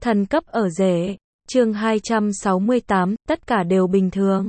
Thần cấp ở rể. Chương 268, tất cả đều bình thường.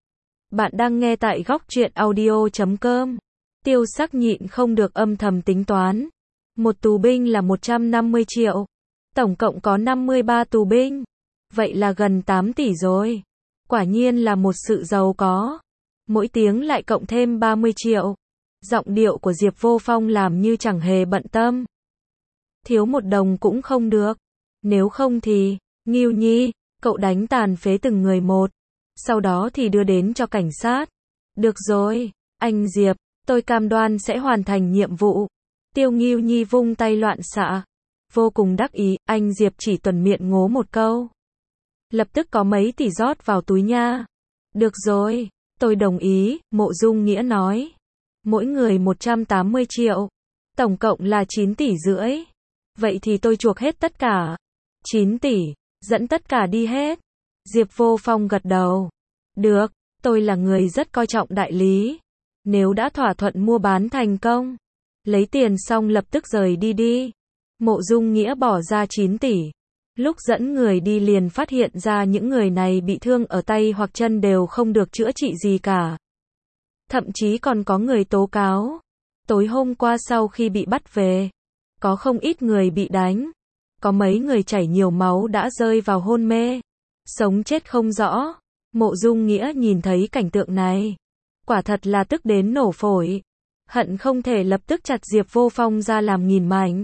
Bạn đang nghe tại góc truyện audio.com. Tiêu Sắc nhịn không được âm thầm tính toán. Một tù binh là 150 triệu. Tổng cộng có 53 tù binh. Vậy là gần 8 tỷ rồi. Quả nhiên là một sự giàu có. Mỗi tiếng lại cộng thêm 30 triệu. Giọng điệu của Diệp Vô Phong làm như chẳng hề bận tâm. Thiếu một đồng cũng không được. Nếu không thì, Ngưu Nhi, cậu đánh tàn phế từng người một. Sau đó thì đưa đến cho cảnh sát. Được rồi, anh Diệp, tôi cam đoan sẽ hoàn thành nhiệm vụ. Tiêu Ngưu Nhi vung tay loạn xạ. Vô cùng đắc ý, anh Diệp chỉ tuần miệng ngố một câu. Lập tức có mấy tỷ rót vào túi nha. Được rồi, tôi đồng ý, Mộ Dung Nghĩa nói. Mỗi người 180 triệu. Tổng cộng là 9 tỷ rưỡi. Vậy thì tôi chuộc hết tất cả. 9 tỷ, dẫn tất cả đi hết. Diệp Vô Phong gật đầu. Được, tôi là người rất coi trọng đại lý. Nếu đã thỏa thuận mua bán thành công, lấy tiền xong lập tức rời đi đi. Mộ Dung Nghĩa bỏ ra 9 tỷ. Lúc dẫn người đi liền phát hiện ra những người này bị thương ở tay hoặc chân đều không được chữa trị gì cả. Thậm chí còn có người tố cáo. Tối hôm qua sau khi bị bắt về, có không ít người bị đánh. Có mấy người chảy nhiều máu đã rơi vào hôn mê. Sống chết không rõ. Mộ Dung Nghĩa nhìn thấy cảnh tượng này. Quả thật là tức đến nổ phổi. Hận không thể lập tức chặt Diệp Vô Phong ra làm nghìn mảnh.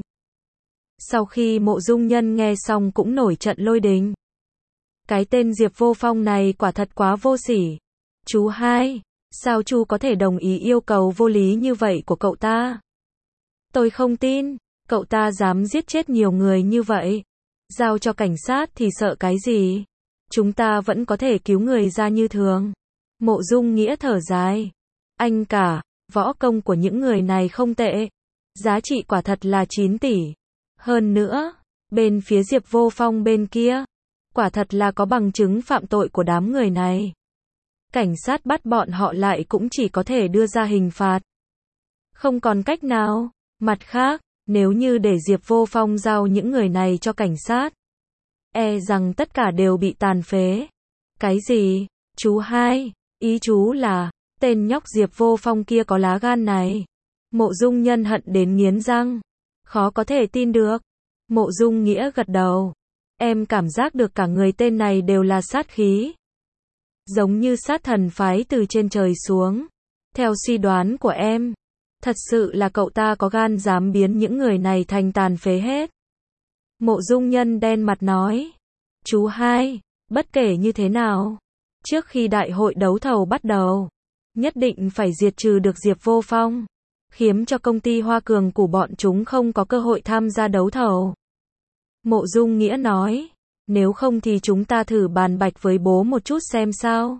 Sau khi Mộ Dung Nhân nghe xong cũng nổi trận lôi đình. Cái tên Diệp Vô Phong này quả thật quá vô sỉ. Chú hai, sao chú có thể đồng ý yêu cầu vô lý như vậy của cậu ta? Tôi không tin, cậu ta dám giết chết nhiều người như vậy. Giao cho cảnh sát thì sợ cái gì? Chúng ta vẫn có thể cứu người ra như thường. Mộ Dung Nghĩa thở dài. Anh cả, võ công của những người này không tệ. Giá trị quả thật là 9 tỷ. Hơn nữa, bên phía Diệp Vô Phong bên kia, quả thật là có bằng chứng phạm tội của đám người này. Cảnh sát bắt bọn họ lại cũng chỉ có thể đưa ra hình phạt. Không còn cách nào. Mặt khác, nếu như để Diệp Vô Phong giao những người này cho cảnh sát, e rằng tất cả đều bị tàn phế. Cái gì? Chú hai, ý chú là, tên nhóc Diệp Vô Phong kia có lá gan này. Mộ Dung Nhân hận đến nghiến răng. Khó có thể tin được. Mộ Dung Nghĩa gật đầu. Em cảm giác được cả người tên này đều là sát khí. Giống như sát thần phái từ trên trời xuống. Theo suy đoán của em, thật sự là cậu ta có gan dám biến những người này thành tàn phế hết. Mộ Dung Nhân đen mặt nói. Chú hai, bất kể như thế nào, trước khi đại hội đấu thầu bắt đầu, nhất định phải diệt trừ được Diệp Vô Phong, khiến cho công ty Hoa Cường của bọn chúng không có cơ hội tham gia đấu thầu. Mộ Dung Nghĩa nói. Nếu không thì chúng ta thử bàn bạch với bố một chút xem sao.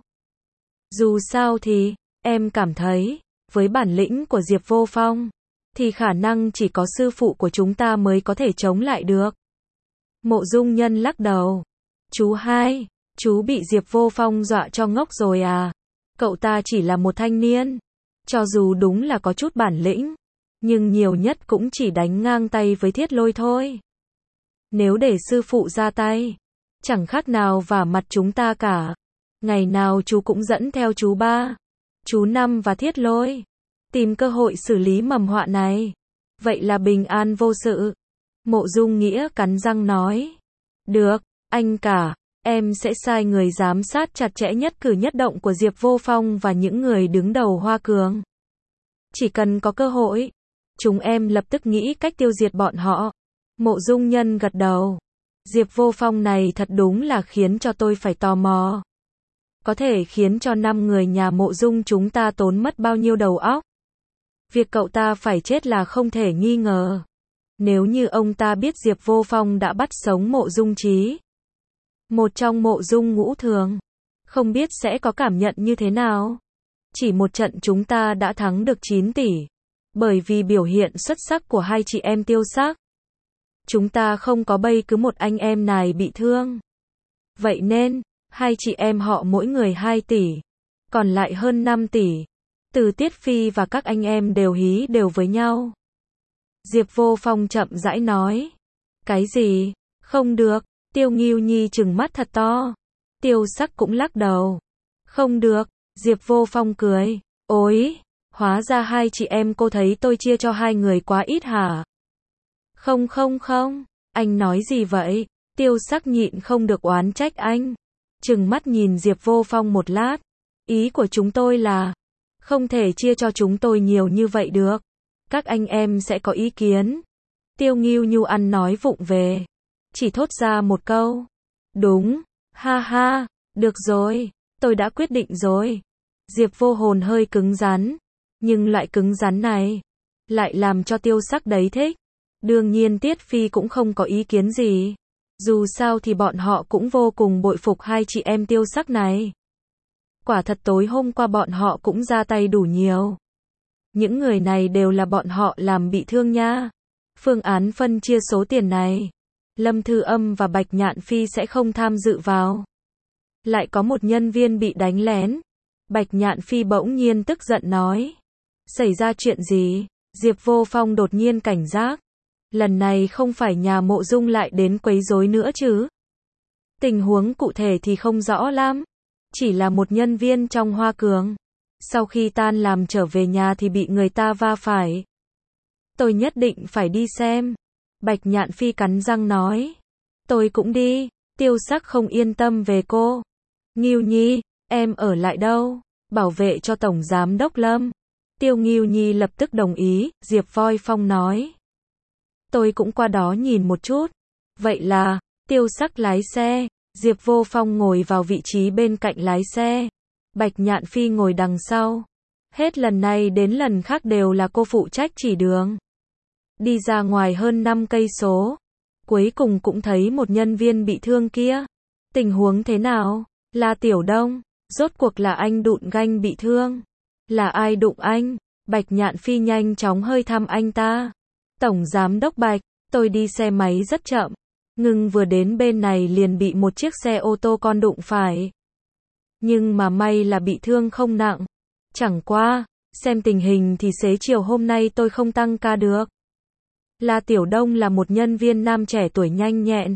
Dù sao thì, em cảm thấy, với bản lĩnh của Diệp Vô Phong, thì khả năng chỉ có sư phụ của chúng ta mới có thể chống lại được. Mộ Dung Nhân lắc đầu. Chú hai, chú bị Diệp Vô Phong dọa cho ngốc rồi à? Cậu ta chỉ là một thanh niên. Cho dù đúng là có chút bản lĩnh, nhưng nhiều nhất cũng chỉ đánh ngang tay với Thiết Lôi thôi. Nếu để sư phụ ra tay, chẳng khác nào vả mặt chúng ta cả. Ngày nào chú cũng dẫn theo chú ba, chú năm và Thiết Lôi, tìm cơ hội xử lý mầm họa này. Vậy là bình an vô sự. Mộ Dung Nghĩa cắn răng nói. Được, anh cả, em sẽ sai người giám sát chặt chẽ nhất cử nhất động của Diệp Vô Phong và những người đứng đầu Hoa Cường. Chỉ cần có cơ hội, chúng em lập tức nghĩ cách tiêu diệt bọn họ. Mộ Dung Nhân gật đầu. Diệp Vô Phong này thật đúng là khiến cho tôi phải tò mò. Có thể khiến cho 5 người nhà Mộ Dung chúng ta tốn mất bao nhiêu đầu óc. Việc cậu ta phải chết là không thể nghi ngờ. Nếu như ông ta biết Diệp Vô Phong đã bắt sống Mộ Dung Trí, một trong Mộ Dung ngũ thường, không biết sẽ có cảm nhận như thế nào. Chỉ một trận chúng ta đã thắng được 9 tỷ. Bởi vì biểu hiện xuất sắc của hai chị em Tiêu Sắc, chúng ta không có bây cứ một anh em này bị thương. Vậy nên, hai chị em họ mỗi người 2 tỷ. Còn lại hơn 5 tỷ. Từ Tiết Phi và các anh em đều hí đều với nhau. Diệp Vô Phong chậm rãi nói. Cái gì? Không được. Tiêu Ngưu Nhi trừng mắt thật to. Tiêu Sắc cũng lắc đầu. Không được, Diệp Vô Phong cười. Ôi, hóa ra hai chị em cô thấy tôi chia cho hai người quá ít hả? Không không không, anh nói gì vậy? Tiêu Sắc nhịn không được oán trách anh. Trừng mắt nhìn Diệp Vô Phong một lát. Ý của chúng tôi là, không thể chia cho chúng tôi nhiều như vậy được. Các anh em sẽ có ý kiến. Tiêu Ngưu Nhu ăn nói vụng về. Chỉ thốt ra một câu. Đúng, ha ha, được rồi, tôi đã quyết định rồi. Diệp Vô Hồn hơi cứng rắn. Nhưng loại cứng rắn này, lại làm cho Tiêu Sắc đấy thích. Đương nhiên Tiết Phi cũng không có ý kiến gì. Dù sao thì bọn họ cũng vô cùng bội phục hai chị em Tiêu Sắc này. Quả thật tối hôm qua bọn họ cũng ra tay đủ nhiều. Những người này đều là bọn họ làm bị thương nha. Phương án phân chia số tiền này, Lâm Thư Âm và Bạch Nhạn Phi sẽ không tham dự vào. Lại có một nhân viên bị đánh lén. Bạch Nhạn Phi bỗng nhiên tức giận nói. Xảy ra chuyện gì? Diệp Vô Phong đột nhiên cảnh giác. Lần này không phải nhà Mộ Dung lại đến quấy rối nữa chứ? Tình huống cụ thể thì không rõ lắm. Chỉ là một nhân viên trong Hoa Cường. Sau khi tan làm trở về nhà thì bị người ta va phải. Tôi nhất định phải đi xem. Bạch Nhạn Phi cắn răng nói. Tôi cũng đi. Tiêu Sắc không yên tâm về cô. Ngưu Nhi, em ở lại đâu? Bảo vệ cho Tổng Giám Đốc Lâm. Tiêu Ngưu Nhi lập tức đồng ý. Diệp Voi Phong nói. Tôi cũng qua đó nhìn một chút. Vậy là, Tiêu Sắc lái xe. Diệp Vô Phong ngồi vào vị trí bên cạnh lái xe. Bạch Nhạn Phi ngồi đằng sau. Hết lần này đến lần khác đều là cô phụ trách chỉ đường. Đi ra ngoài hơn 5 cây số. Cuối cùng cũng thấy một nhân viên bị thương kia. Tình huống thế nào? Là Tiểu Đông. Rốt cuộc là anh đụng ganh bị thương. Là ai đụng anh? Bạch Nhạn Phi nhanh chóng hơi thăm anh ta. Tổng Giám Đốc Bạch, tôi đi xe máy rất chậm. Ngưng vừa đến bên này liền bị một chiếc xe ô tô con đụng phải. Nhưng mà may là bị thương không nặng. Chẳng qua, xem tình hình thì xế chiều hôm nay tôi không tăng ca được. La Tiểu Đông là một nhân viên nam trẻ tuổi nhanh nhẹn.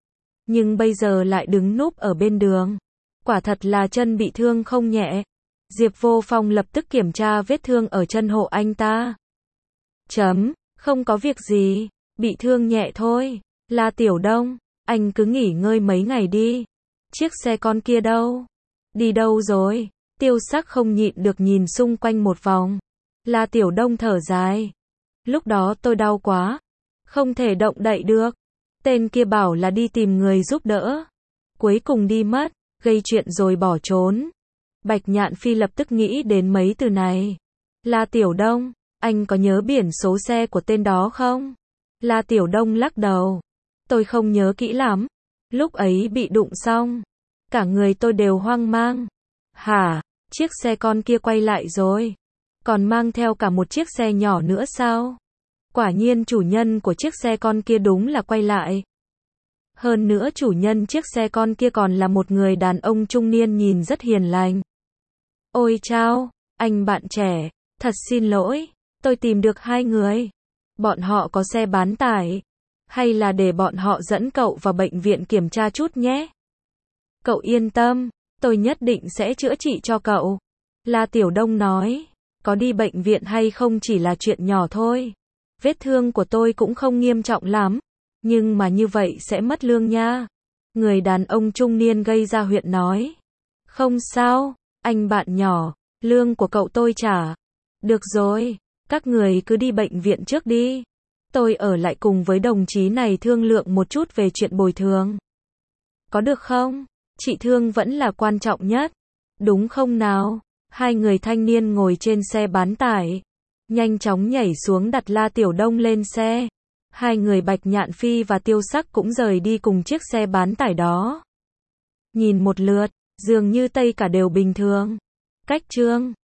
Nhưng bây giờ lại đứng núp ở bên đường. Quả thật là chân bị thương không nhẹ. Diệp Vô Phong lập tức kiểm tra vết thương ở chân hộ anh ta. Không có việc gì, bị thương nhẹ thôi. La Tiểu Đông, anh cứ nghỉ ngơi mấy ngày đi. Chiếc xe con kia đâu? Đi đâu rồi? Tiêu Sắc không nhịn được nhìn xung quanh một vòng. La Tiểu Đông thở dài. Lúc đó tôi đau quá. Không thể động đậy được. Tên kia bảo là đi tìm người giúp đỡ. Cuối cùng đi mất, gây chuyện rồi bỏ trốn. Bạch Nhạn Phi lập tức nghĩ đến mấy từ này. La Tiểu Đông, anh có nhớ biển số xe của tên đó không? La Tiểu Đông lắc đầu. Tôi không nhớ kỹ lắm. Lúc ấy bị đụng xong. Cả người tôi đều hoang mang. Hả? Chiếc xe con kia quay lại rồi. Còn mang theo cả một chiếc xe nhỏ nữa sao? Quả nhiên chủ nhân của chiếc xe con kia đúng là quay lại. Hơn nữa chủ nhân chiếc xe con kia còn là một người đàn ông trung niên nhìn rất hiền lành. Ôi chao, anh bạn trẻ, thật xin lỗi, tôi tìm được hai người. Bọn họ có xe bán tải. Hay là để bọn họ dẫn cậu vào bệnh viện kiểm tra chút nhé. Cậu yên tâm, tôi nhất định sẽ chữa trị cho cậu. La Tiểu Đông nói, có đi bệnh viện hay không chỉ là chuyện nhỏ thôi. Vết thương của tôi cũng không nghiêm trọng lắm. Nhưng mà như vậy sẽ mất lương nha. Người đàn ông trung niên gây ra huyện nói. Không sao, anh bạn nhỏ, lương của cậu tôi trả. Được rồi, các người cứ đi bệnh viện trước đi. Tôi ở lại cùng với đồng chí này thương lượng một chút về chuyện bồi thường. Có được không? Trị thương vẫn là quan trọng nhất. Đúng không nào? Hai người thanh niên ngồi trên xe bán tải. Nhanh chóng nhảy xuống đặt La Tiểu Đông lên xe. Hai người Bạch Nhạn Phi và Tiêu Sắc cũng rời đi cùng chiếc xe bán tải đó. Nhìn một lượt, dường như tất cả đều bình thường. Cách chương